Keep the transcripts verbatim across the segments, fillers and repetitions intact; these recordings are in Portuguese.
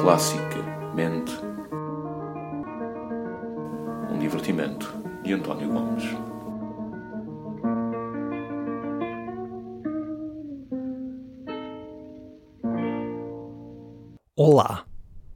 Classicamente, um divertimento de António Gomes. Olá!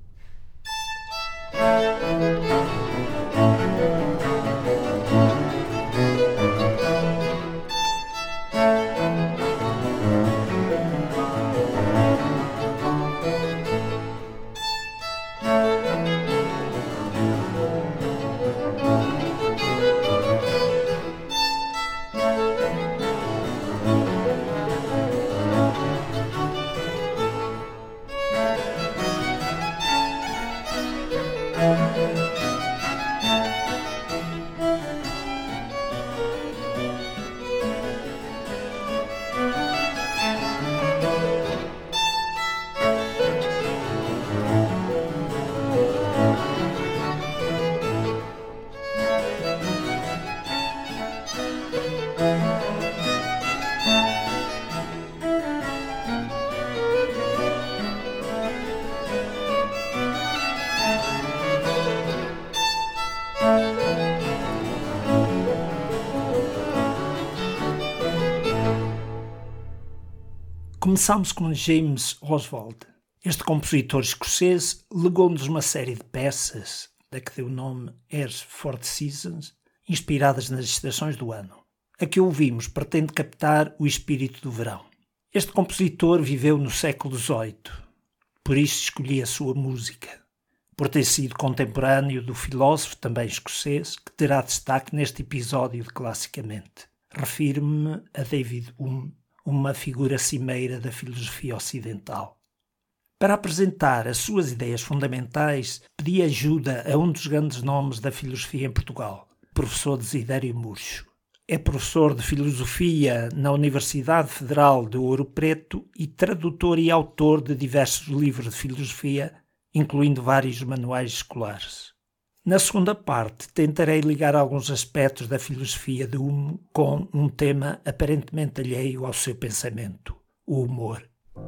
Começámos com James Oswald. Este compositor escocês legou-nos uma série de peças, da que deu o nome Airs for the Seasons, inspiradas nas estações do ano. A que ouvimos pretende captar o espírito do verão. Este compositor viveu no século dezoito, por isso escolhi a sua música, por ter sido contemporâneo do filósofo, também escocês, que terá destaque neste episódio de Classicamente. Refiro-me a David Hume, uma figura cimeira da filosofia ocidental. Para apresentar as suas ideias fundamentais, pedi ajuda a um dos grandes nomes da filosofia em Portugal, professor Desidério Murcho. É professor de filosofia na Universidade Federal de Ouro Preto e tradutor e autor de diversos livros de filosofia, incluindo vários manuais escolares. Na segunda parte, tentarei ligar alguns aspectos da filosofia de Hume com um tema aparentemente alheio ao seu pensamento, o humor.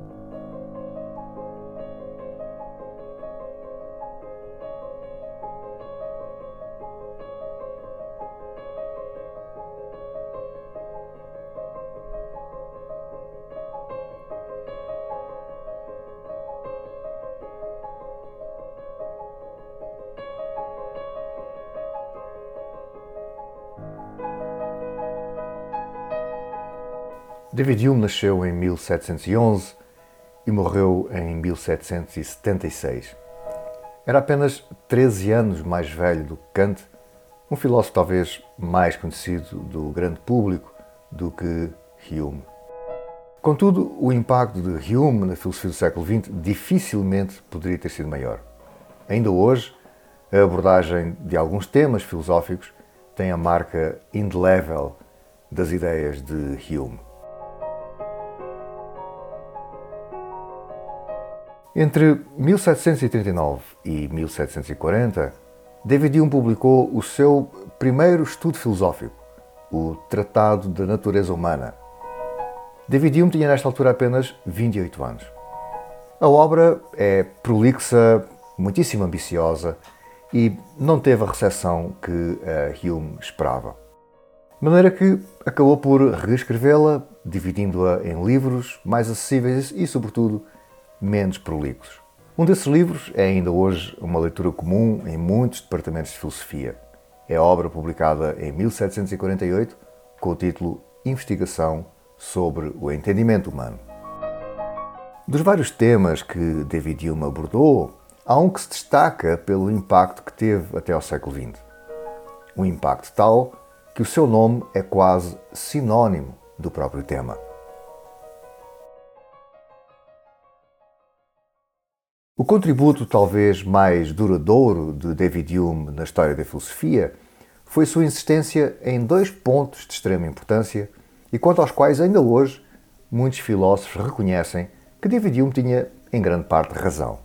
David Hume nasceu em mil setecentos e onze e morreu em mil setecentos e setenta e seis. Era apenas treze anos mais velho do que Kant, um filósofo talvez mais conhecido do grande público do que Hume. Contudo, o impacto de Hume na filosofia do século vinte dificilmente poderia ter sido maior. Ainda hoje, a abordagem de alguns temas filosóficos tem a marca indelével das ideias de Hume. Entre mil setecentos e trinta e nove e mil setecentos e quarenta, David Hume publicou o seu primeiro estudo filosófico, o Tratado da Natureza Humana. David Hume tinha nesta altura apenas vinte e oito anos. A obra é prolixa, muitíssimo ambiciosa e não teve a recepção que uh, Hume esperava. De maneira que acabou por reescrevê-la, dividindo-a em livros mais acessíveis e, sobretudo, menos prolixos. Um desses livros é ainda hoje uma leitura comum em muitos departamentos de filosofia. É a obra publicada em mil setecentos e quarenta e oito com o título Investigação sobre o Entendimento Humano. Dos vários temas que David Hume abordou, há um que se destaca pelo impacto que teve até ao século vinte. Um impacto tal que o seu nome é quase sinónimo do próprio tema. O contributo talvez mais duradouro de David Hume na história da filosofia foi sua insistência em dois pontos de extrema importância e quanto aos quais ainda hoje muitos filósofos reconhecem que David Hume tinha em grande parte razão.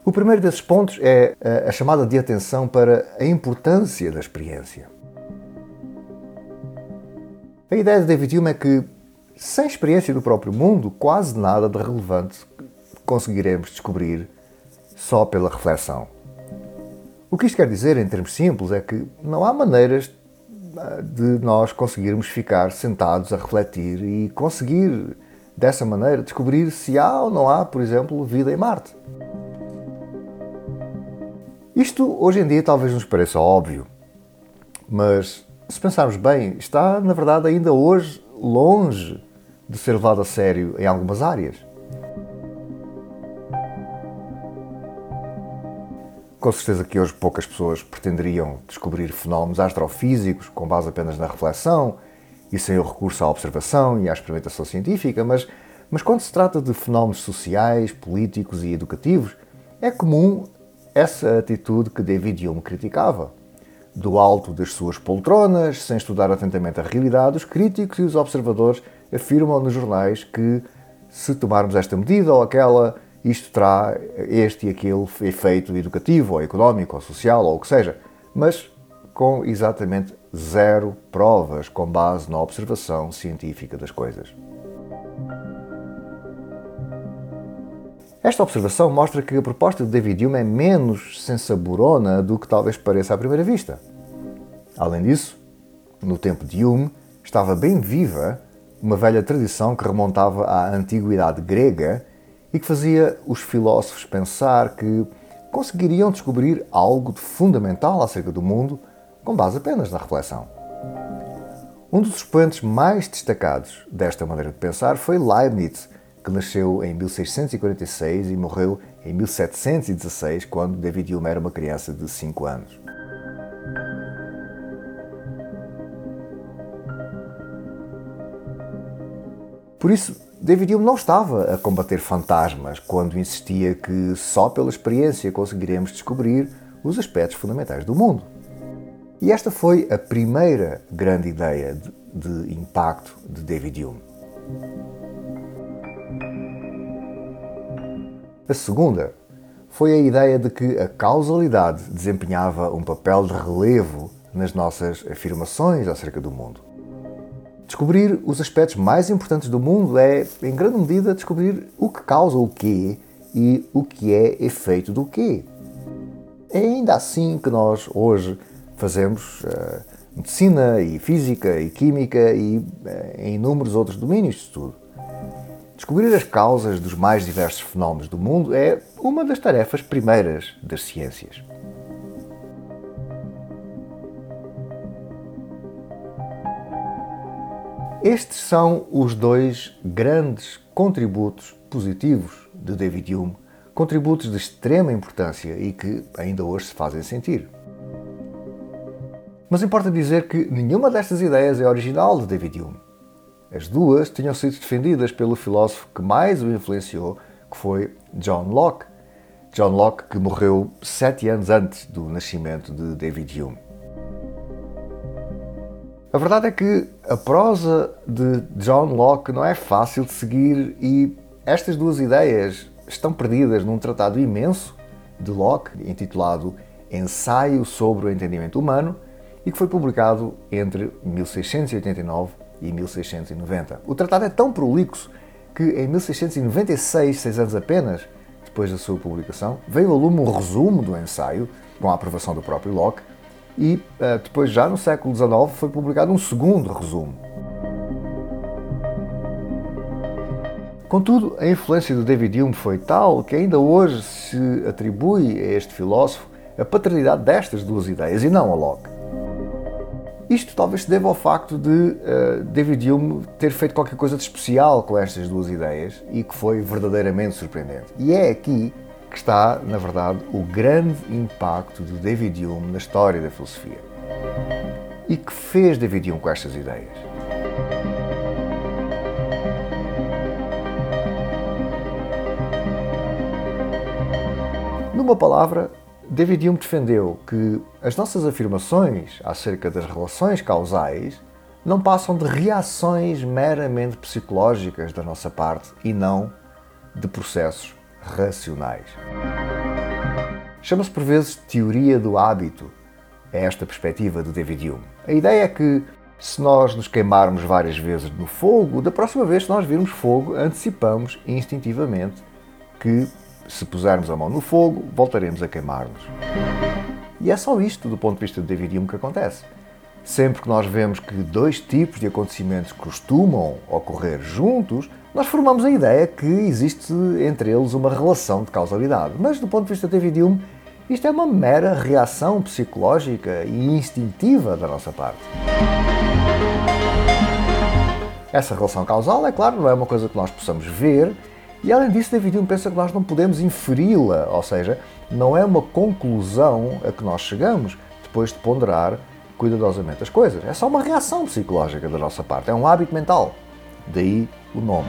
O primeiro desses pontos é a chamada de atenção para a importância da experiência. A ideia de David Hume é que, sem experiência do próprio mundo, quase nada de relevante conseguiremos descobrir só pela reflexão. O que isto quer dizer, em termos simples, é que não há maneiras de nós conseguirmos ficar sentados a refletir e conseguir, dessa maneira, descobrir se há ou não há, por exemplo, vida em Marte. Isto, hoje em dia, talvez nos pareça óbvio, mas, se pensarmos bem, está, na verdade, ainda hoje longe de ser levado a sério em algumas áreas. Com certeza que hoje poucas pessoas pretenderiam descobrir fenómenos astrofísicos com base apenas na reflexão e sem o recurso à observação e à experimentação científica, mas, mas quando se trata de fenómenos sociais, políticos e educativos, é comum essa atitude que David Hume criticava. Do alto das suas poltronas, sem estudar atentamente a realidade, os críticos e os observadores afirmam nos jornais que, se tomarmos esta medida ou aquela, isto terá este e aquele efeito educativo, ou económico, ou social, ou o que seja, mas com exatamente zero provas com base na observação científica das coisas. Esta observação mostra que a proposta de David Hume é menos sensaborona do que talvez pareça à primeira vista. Além disso, no tempo de Hume, estava bem viva uma velha tradição que remontava à antiguidade grega e que fazia os filósofos pensar que conseguiriam descobrir algo de fundamental acerca do mundo com base apenas na reflexão. Um dos expoentes mais destacados desta maneira de pensar foi Leibniz, que nasceu em mil seiscentos e quarenta e seis e morreu em mil setecentos e dezasseis, quando David Hume era uma criança de cinco anos. Por isso, David Hume não estava a combater fantasmas quando insistia que só pela experiência conseguiremos descobrir os aspectos fundamentais do mundo. E esta foi a primeira grande ideia de, de impacto de David Hume. A segunda foi a ideia de que a causalidade desempenhava um papel de relevo nas nossas afirmações acerca do mundo. Descobrir os aspectos mais importantes do mundo é, em grande medida, descobrir o que causa o quê e o que é efeito do quê. É ainda assim que nós, hoje, fazemos uh, medicina e física e química e uh, em inúmeros outros domínios de estudo. Descobrir as causas dos mais diversos fenómenos do mundo é uma das tarefas primeiras das ciências. Estes são os dois grandes contributos positivos de David Hume, contributos de extrema importância e que ainda hoje se fazem sentir. Mas importa dizer que nenhuma destas ideias é original de David Hume. As duas tinham sido defendidas pelo filósofo que mais o influenciou, que foi John Locke. John Locke, que morreu sete anos antes do nascimento de David Hume. A verdade é que a prosa de John Locke não é fácil de seguir e estas duas ideias estão perdidas num tratado imenso de Locke, intitulado Ensaio sobre o Entendimento Humano, e que foi publicado entre mil seiscentos e oitenta e nove e mil seiscentos e noventa. O tratado é tão prolixo que em mil seiscentos e noventa e seis, seis anos apenas depois da sua publicação, veio a lume um resumo do ensaio, com a aprovação do próprio Locke, e depois, já no século dezenove, foi publicado um segundo resumo. Contudo, a influência do David Hume foi tal que ainda hoje se atribui a este filósofo a paternidade destas duas ideias e não a Locke. Isto talvez se deva ao facto de uh, David Hume ter feito qualquer coisa de especial com estas duas ideias e que foi verdadeiramente surpreendente. E é aqui que está, na verdade, o grande impacto de David Hume na história da filosofia. E que fez David Hume com estas ideias? Numa palavra, David Hume defendeu que as nossas afirmações acerca das relações causais não passam de reações meramente psicológicas da nossa parte e não de processos racionais. Chama-se por vezes teoria do hábito. É esta perspectiva do David Hume. A ideia é que, se nós nos queimarmos várias vezes no fogo, da próxima vez que nós virmos fogo, antecipamos instintivamente que, se pusermos a mão no fogo, voltaremos a queimar-nos. E é só isto, do ponto de vista de David Hume, que acontece. Sempre que nós vemos que dois tipos de acontecimentos costumam ocorrer juntos, nós formamos a ideia que existe entre eles uma relação de causalidade. Mas, do ponto de vista de David Hume, isto é uma mera reação psicológica e instintiva da nossa parte. Essa relação causal, é claro, não é uma coisa que nós possamos ver, e além disso, David Hume pensa que nós não podemos inferi-la, ou seja, não é uma conclusão a que nós chegamos depois de ponderar cuidadosamente as coisas. É só uma reação psicológica da nossa parte, é um hábito mental. Daí o nome.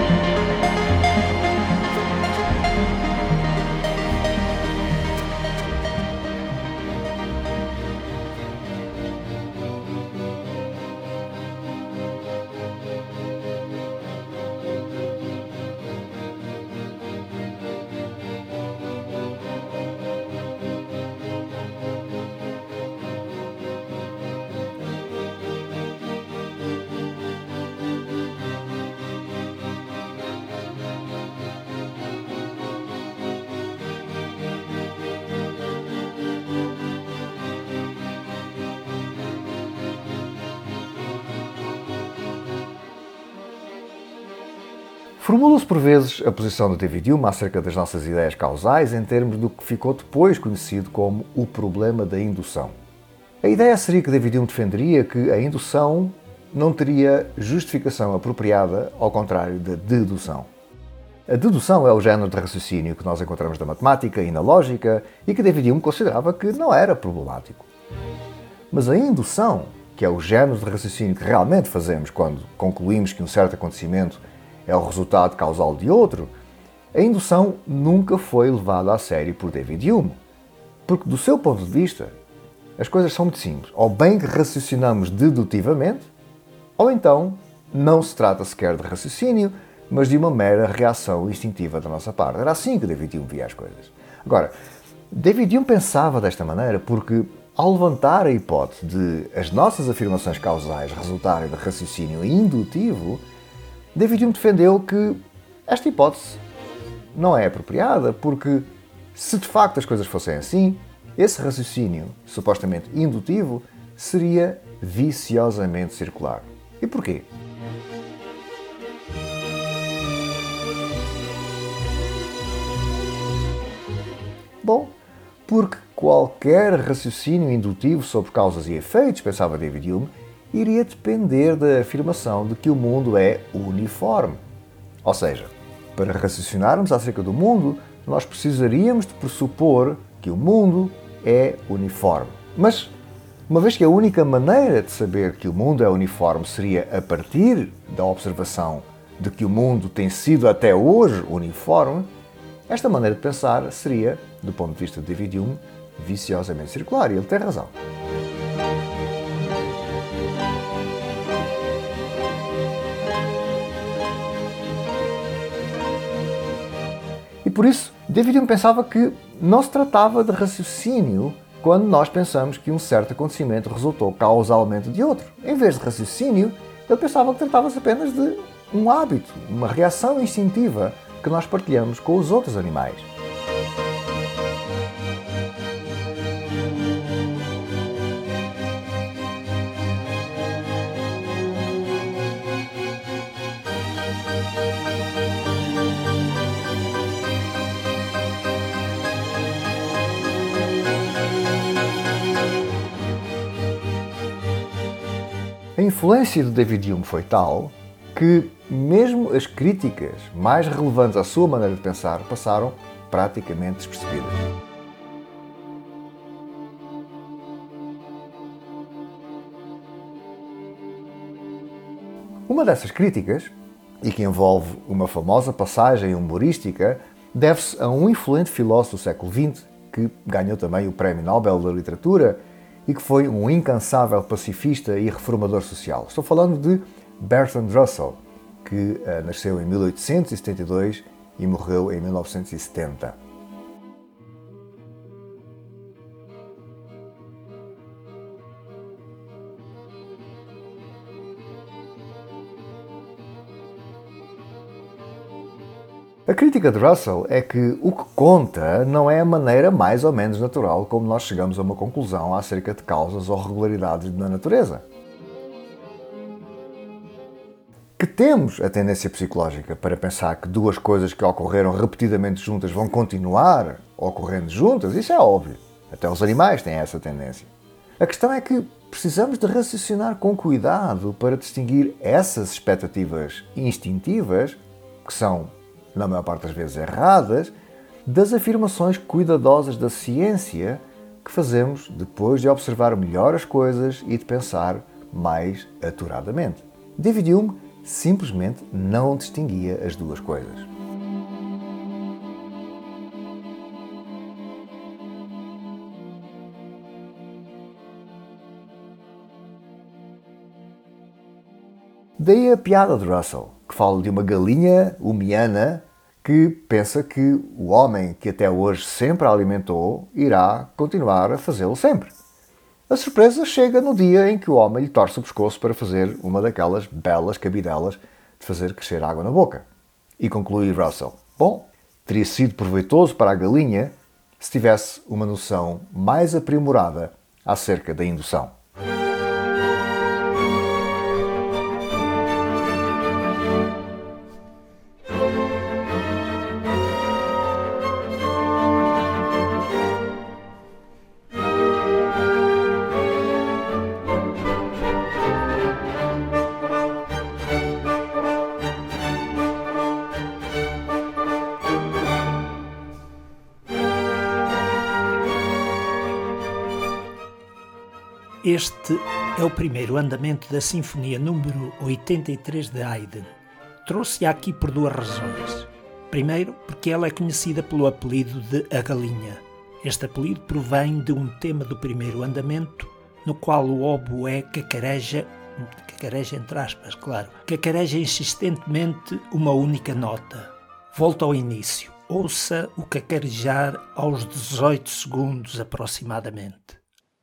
Formula-se por vezes a posição de David Hume acerca das nossas ideias causais em termos do que ficou depois conhecido como o problema da indução. A ideia seria que David Hume defenderia que a indução não teria justificação apropriada, ao contrário da dedução. A dedução é o género de raciocínio que nós encontramos na matemática e na lógica e que David Hume considerava que não era problemático. Mas a indução, que é o género de raciocínio que realmente fazemos quando concluímos que um certo acontecimento é o resultado causal de outro, a indução nunca foi levada a sério por David Hume. Porque, do seu ponto de vista, as coisas são muito simples. Ou bem que raciocinamos dedutivamente, ou então não se trata sequer de raciocínio, mas de uma mera reação instintiva da nossa parte. Era assim que David Hume via as coisas. Agora, David Hume pensava desta maneira porque, ao levantar a hipótese de as nossas afirmações causais resultarem de raciocínio indutivo, David Hume defendeu que esta hipótese não é apropriada porque, se de facto as coisas fossem assim, esse raciocínio, supostamente indutivo, seria viciosamente circular. E porquê? Bom, porque qualquer raciocínio indutivo sobre causas e efeitos, pensava David Hume, iria depender da afirmação de que o mundo é uniforme. Ou seja, para raciocinarmos acerca do mundo, nós precisaríamos de pressupor que o mundo é uniforme. Mas, uma vez que a única maneira de saber que o mundo é uniforme seria a partir da observação de que o mundo tem sido até hoje uniforme, esta maneira de pensar seria, do ponto de vista de David Hume, viciosamente circular. E ele tem razão. E por isso, David Hume pensava que não se tratava de raciocínio quando nós pensamos que um certo acontecimento resultou causalmente de outro. Em vez de raciocínio, ele pensava que tratava-se apenas de um hábito, uma reação instintiva que nós partilhamos com os outros animais. A influência de David Hume foi tal que mesmo as críticas mais relevantes à sua maneira de pensar passaram praticamente despercebidas. Uma dessas críticas, e que envolve uma famosa passagem humorística, deve-se a um influente filósofo do século vinte, que ganhou também o Prémio Nobel da Literatura e que foi um incansável pacifista e reformador social. Estou falando de Bertrand Russell, que uh, nasceu em mil oitocentos e setenta e dois e morreu em mil novecentos e setenta. A crítica de Russell é que o que conta não é a maneira mais ou menos natural como nós chegamos a uma conclusão acerca de causas ou regularidades na natureza. Que temos a tendência psicológica para pensar que duas coisas que ocorreram repetidamente juntas vão continuar ocorrendo juntas, isso é óbvio. Até os animais têm essa tendência. A questão é que precisamos de raciocinar com cuidado para distinguir essas expectativas instintivas, que são, na maior parte das vezes, erradas, das afirmações cuidadosas da ciência que fazemos depois de observar melhor as coisas e de pensar mais aturadamente. David Hume simplesmente não distinguia as duas coisas. Daí a piada de Russell, que fala de uma galinha humiana que pensa que o homem que até hoje sempre a alimentou irá continuar a fazê-lo sempre. A surpresa chega no dia em que o homem lhe torce o pescoço para fazer uma daquelas belas cabidelas de fazer crescer água na boca. E conclui Russell: bom, teria sido proveitoso para a galinha se tivesse uma noção mais aprimorada acerca da indução. Este é o primeiro andamento da Sinfonia número oitenta e três de Haydn. Trouxe-a aqui por duas razões. Primeiro, porque ela é conhecida pelo apelido de A Galinha. Este apelido provém de um tema do primeiro andamento, no qual o oboé cacareja, cacareja entre aspas, claro, cacareja insistentemente uma única nota. Volta ao início. Ouça o cacarejar aos dezoito segundos aproximadamente.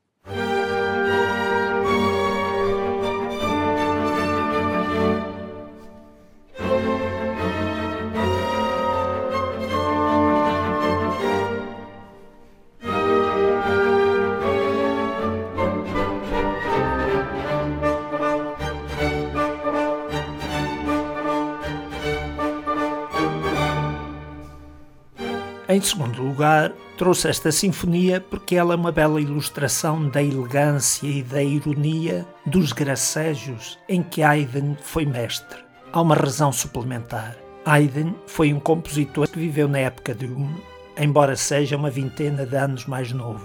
Em segundo lugar, trouxe esta sinfonia porque ela é uma bela ilustração da elegância e da ironia dos gracejos em que Haydn foi mestre. Há uma razão suplementar. Haydn foi um compositor que viveu na época de Hume, embora seja uma vintena de anos mais novo.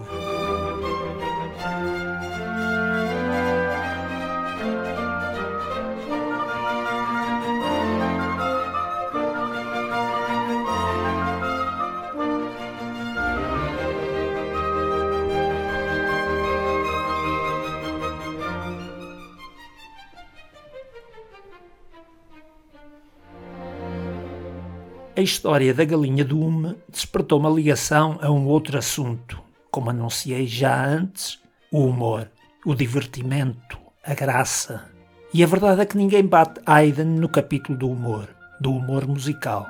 A história da galinha do Hume despertou uma ligação a um outro assunto, como anunciei já antes, o humor, o divertimento, a graça. E a verdade é que ninguém bate Haydn no capítulo do humor, do humor musical.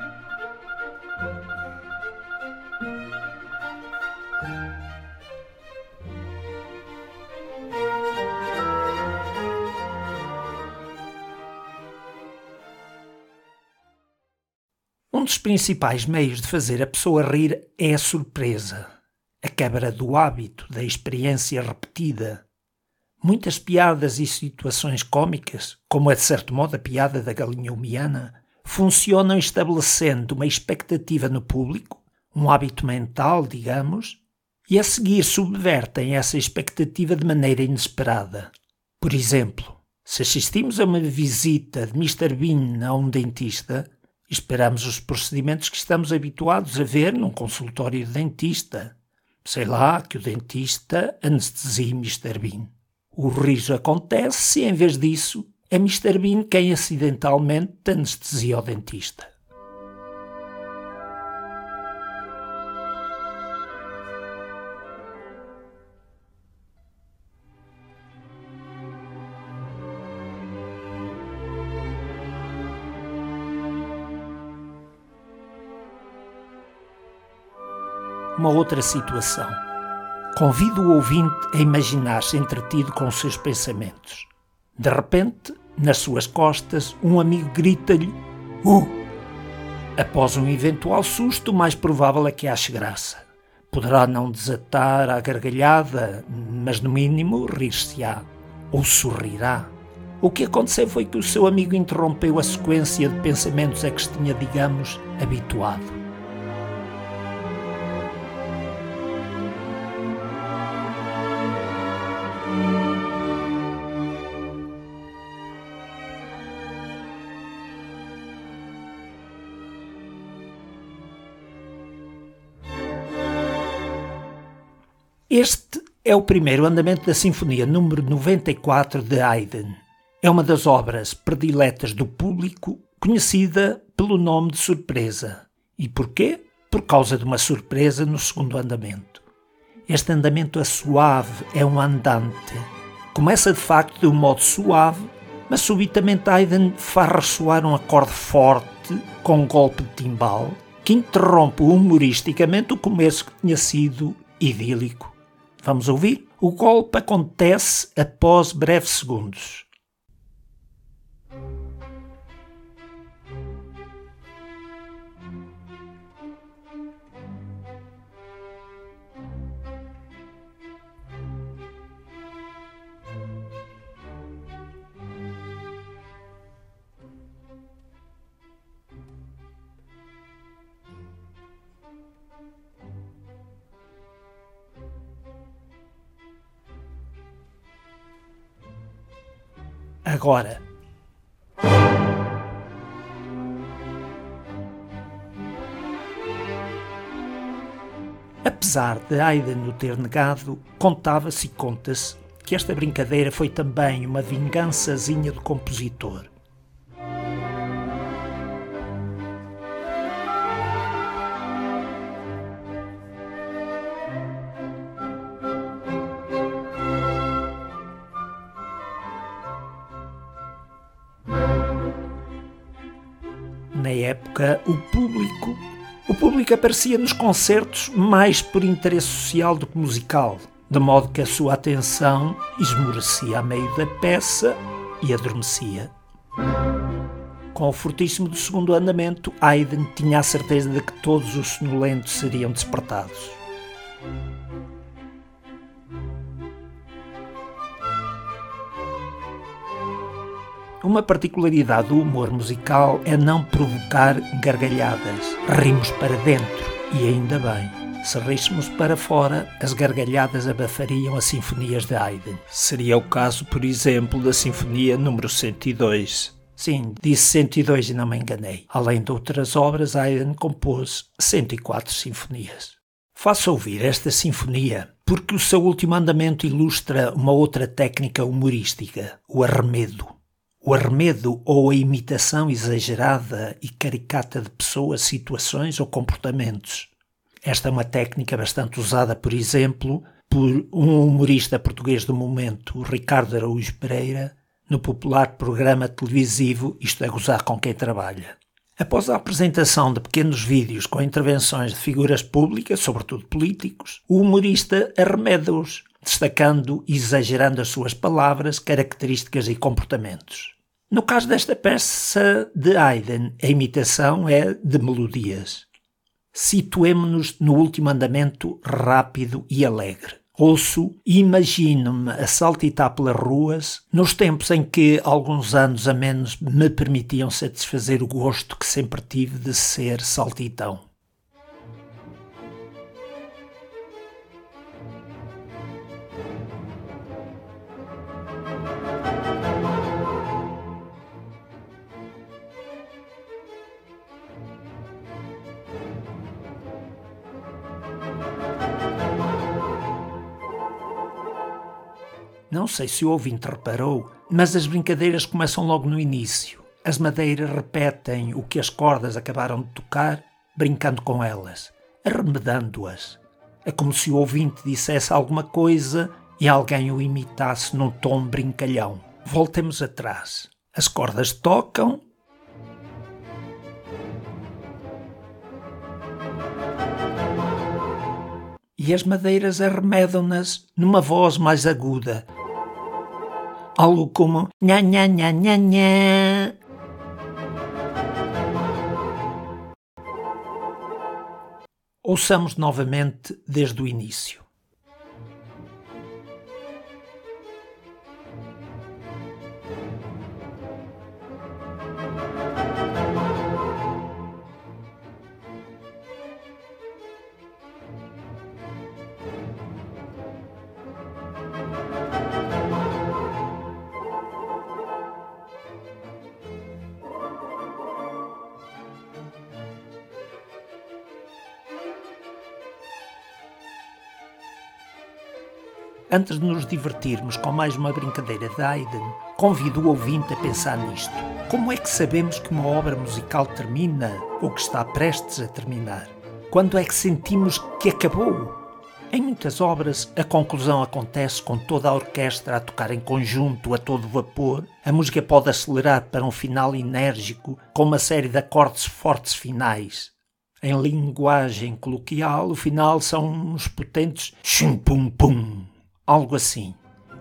Um dos principais meios de fazer a pessoa rir é a surpresa, a quebra do hábito, da experiência repetida. Muitas piadas e situações cómicas, como é de certo modo a piada da galinha humiana, funcionam estabelecendo uma expectativa no público, um hábito mental, digamos, e a seguir subvertem essa expectativa de maneira inesperada. Por exemplo, se assistimos a uma visita de mister Bean a um dentista, esperamos os procedimentos que estamos habituados a ver num consultório de dentista. Sei lá, que o dentista anestesie mister Bean. O riso acontece se, em vez disso, é mister Bean quem acidentalmente anestesia o dentista. uma outra situação. Convido o ouvinte a imaginar-se entretido com os seus pensamentos. De repente, nas suas costas, um amigo grita-lhe "Uh!". Após um eventual susto, o mais provável é que ache graça. Poderá não desatar a gargalhada, mas no mínimo rir-se-á, ou sorrirá. O que aconteceu foi que o seu amigo interrompeu a sequência de pensamentos a que se tinha, digamos, habituado. Este é o primeiro andamento da Sinfonia número noventa e quatro de Haydn. É uma das obras prediletas do público, conhecida pelo nome de Surpresa. E porquê? Por causa de uma surpresa no segundo andamento. Este andamento é suave, é um andante. Começa de facto de um modo suave, mas subitamente Haydn faz ressoar um acorde forte com um golpe de timbal que interrompe humoristicamente o começo que tinha sido idílico. Vamos ouvir? O golpe acontece após breves segundos. Agora. Apesar de Haydn o ter negado, contava-se e conta-se que esta brincadeira foi também uma vingançazinha do compositor. Na época, o público, o público aparecia nos concertos mais por interesse social do que musical, de modo que a sua atenção esmorecia a meio da peça e adormecia. Com o fortíssimo do segundo andamento, Haydn tinha a certeza de que todos os sonolentos seriam despertados. Uma particularidade do humor musical é não provocar gargalhadas. Rimos para dentro, e ainda bem. Se ríssemos para fora, as gargalhadas abafariam as sinfonias de Haydn. Seria o caso, por exemplo, da Sinfonia número cento e dois. Sim, disse cento e dois e não me enganei. Além de outras obras, Haydn compôs cento e quatro sinfonias. Faço ouvir esta sinfonia porque o seu último andamento ilustra uma outra técnica humorística, o arremedo. O arremedo ou a imitação exagerada e caricata de pessoas, situações ou comportamentos. Esta é uma técnica bastante usada, por exemplo, por um humorista português do momento, o Ricardo Araújo Pereira, no popular programa televisivo Isto é Gozar com Quem Trabalha. Após a apresentação de pequenos vídeos com intervenções de figuras públicas, sobretudo políticos, o humorista arremeda-os, destacando e exagerando as suas palavras, características e comportamentos. No caso desta peça de Haydn, a imitação é de melodias. Situemo-nos no último andamento rápido e alegre. Ouço e imagino-me a saltitar pelas ruas, nos tempos em que, alguns anos a menos, me permitiam satisfazer o gosto que sempre tive de ser saltitão. Não sei se o ouvinte reparou, mas as brincadeiras começam logo no início. As madeiras repetem o que as cordas acabaram de tocar, brincando com elas, arremedando-as. É como se o ouvinte dissesse alguma coisa e alguém o imitasse num tom brincalhão. Voltemos atrás. As cordas tocam. e as madeiras arremedam-nas numa voz mais aguda. Algo como nha nha nha nha nha. Ouçamos novamente desde o início. Antes de nos divertirmos com mais uma brincadeira de Haydn, convido o ouvinte a pensar nisto. Como é que sabemos que uma obra musical termina ou que está prestes a terminar? Quando é que sentimos que acabou? Em muitas obras, a conclusão acontece com toda a orquestra a tocar em conjunto a todo vapor. A música pode acelerar para um final enérgico com uma série de acordes fortes finais. Em linguagem coloquial, o final são uns potentes chum-pum-pum. Algo assim.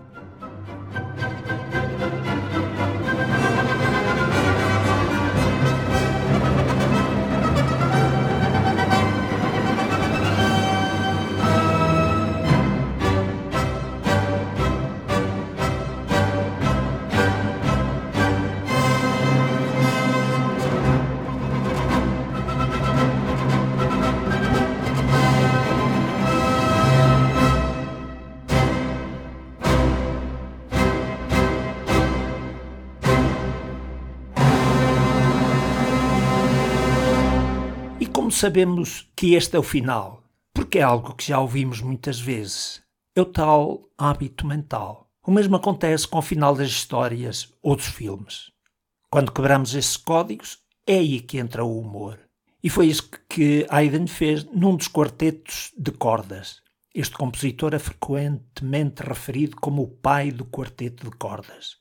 Como sabemos que este é o final? Porque é algo que já ouvimos muitas vezes. É o tal hábito mental. O mesmo acontece com o final das histórias ou dos filmes. Quando quebramos esses códigos, é aí que entra o humor. E foi isso que Haydn fez num dos quartetos de cordas. Este compositor é frequentemente referido como o pai do quarteto de cordas.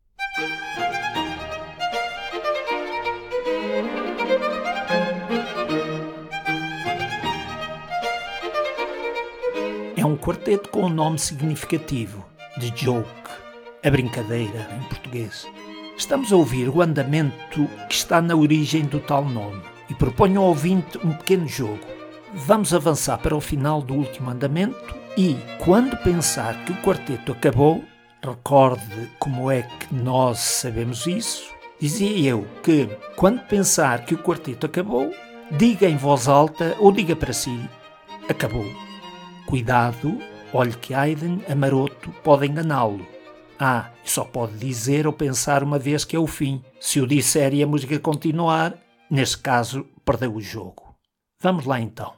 É um quarteto com um nome significativo, de joke, a brincadeira em português. Estamos a ouvir o andamento que está na origem do tal nome e proponho ao ouvinte um pequeno jogo. Vamos avançar para o final do último andamento e, quando pensar que o quarteto acabou, recorde como é que nós sabemos isso, dizia eu que, quando pensar que o quarteto acabou, diga em voz alta ou diga para si, acabou. Cuidado, olhe que Haydn, a maroto, pode enganá-lo. Ah, só pode dizer ou pensar uma vez que é o fim. Se o disser e a música continuar, nesse caso, perdeu o jogo. Vamos lá então.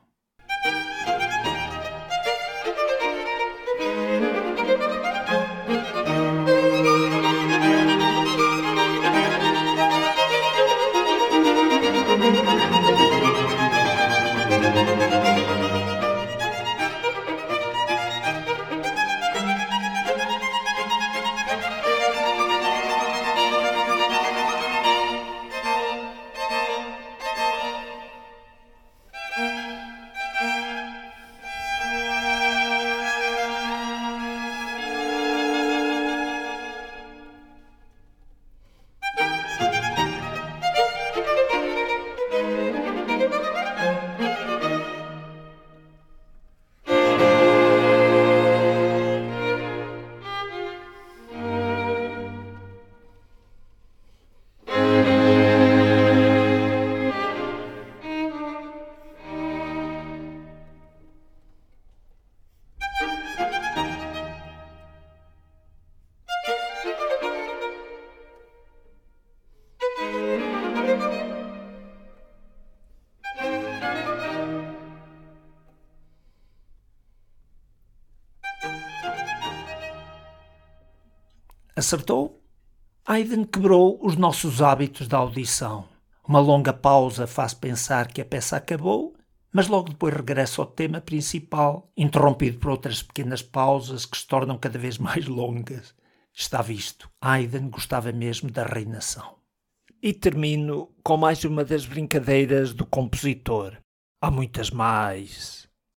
Acertou? Haydn quebrou os nossos hábitos da audição. Uma longa pausa faz pensar que a peça acabou, mas logo depois regressa ao tema principal, interrompido por outras pequenas pausas que se tornam cada vez mais longas. Está visto. Haydn gostava mesmo da reinação. E termino com mais uma das brincadeiras do compositor. Há muitas mais.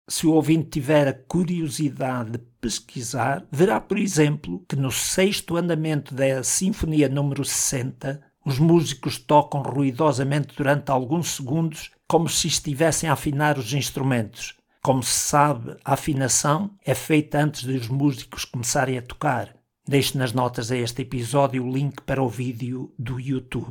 Se o ouvinte tiver a curiosidade de pesquisar, verá, por exemplo, que no sexto andamento da Sinfonia número sessenta, os músicos tocam ruidosamente durante alguns segundos, como se estivessem a afinar os instrumentos. Como se sabe, a afinação é feita antes de os músicos começarem a tocar. Deixo nas notas a este episódio o link para o vídeo do YouTube.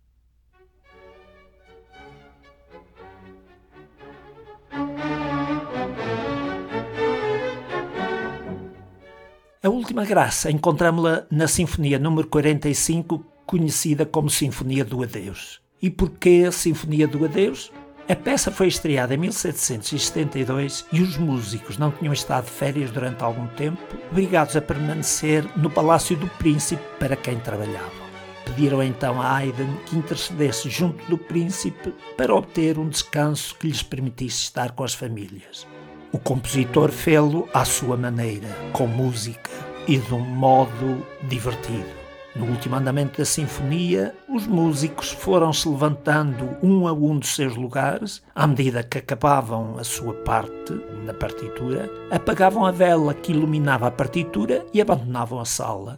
A última graça encontramos-la na Sinfonia número quarenta e cinco, conhecida como Sinfonia do Adeus. E porquê a Sinfonia do Adeus? A peça foi estreada em mil setecentos e setenta e dois e os músicos não tinham estado de férias durante algum tempo, obrigados a permanecer no Palácio do Príncipe para quem trabalhavam. Pediram então a Haydn que intercedesse junto do príncipe para obter um descanso que lhes permitisse estar com as famílias. O compositor fê-lo à sua maneira, com música e de um modo divertido. No último andamento da sinfonia, os músicos foram-se levantando um a um dos seus lugares, à medida que acabavam a sua parte na partitura, apagavam a vela que iluminava a partitura e abandonavam a sala.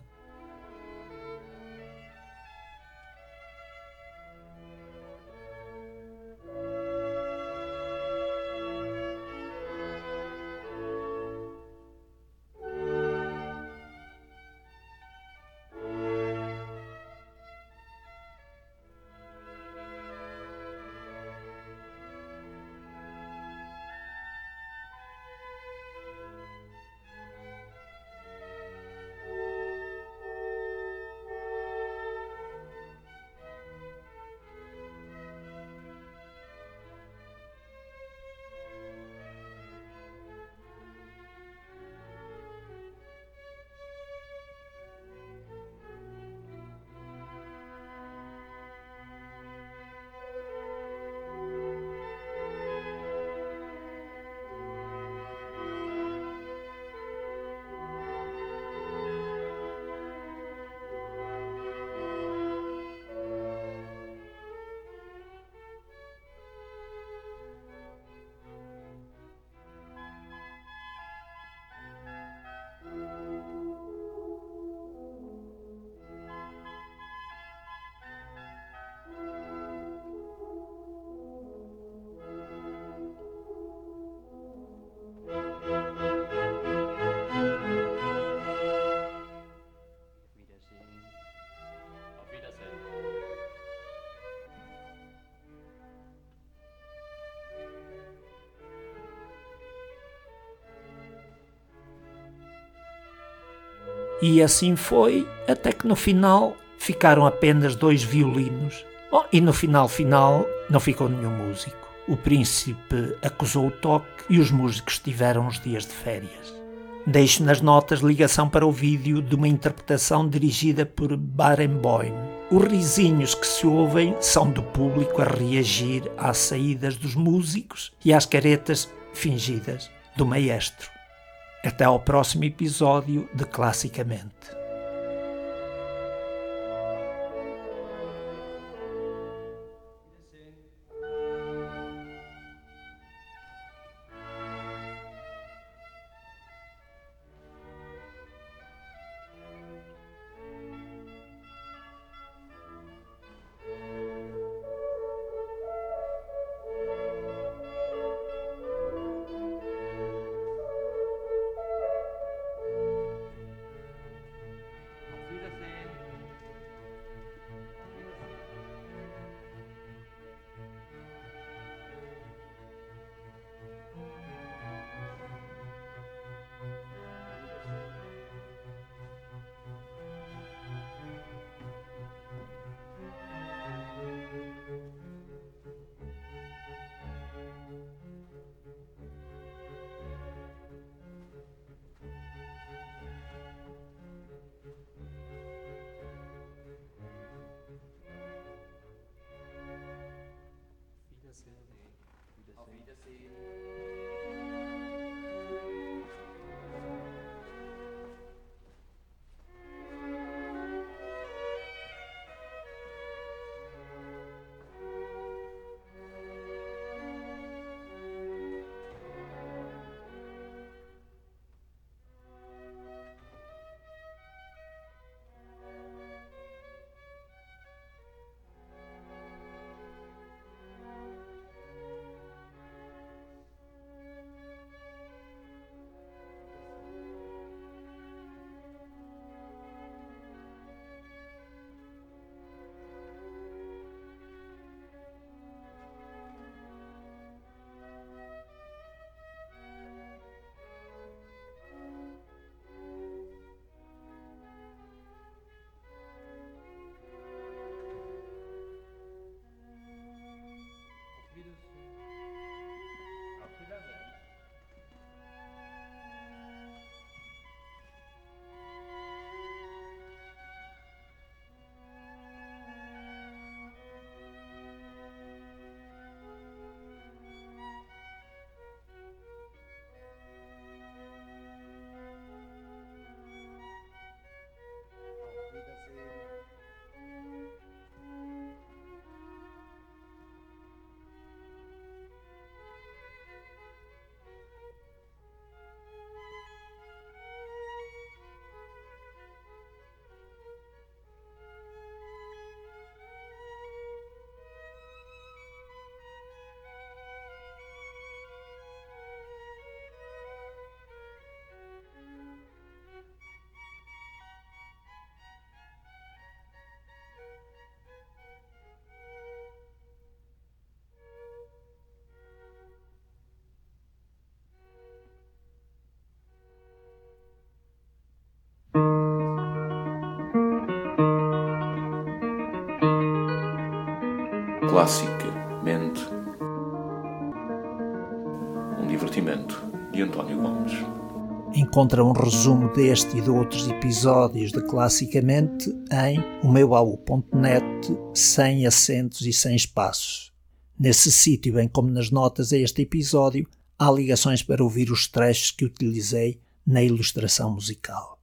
E assim foi, até que no final ficaram apenas dois violinos. Oh, e no final final não ficou nenhum músico. O príncipe acusou o toque e os músicos tiveram uns dias de férias. Deixo nas notas ligação para o vídeo de uma interpretação dirigida por Barenboim. Os risinhos que se ouvem são do público a reagir às saídas dos músicos e às caretas fingidas do maestro. Até ao próximo episódio de Classicamente. Classicamente, um divertimento de António Gomes. Encontra um resumo deste e de outros episódios de Classicamente em o meu baú ponto net, sem acentos e sem espaços. Nesse sítio, bem como nas notas a este episódio, há ligações para ouvir os trechos que utilizei na ilustração musical.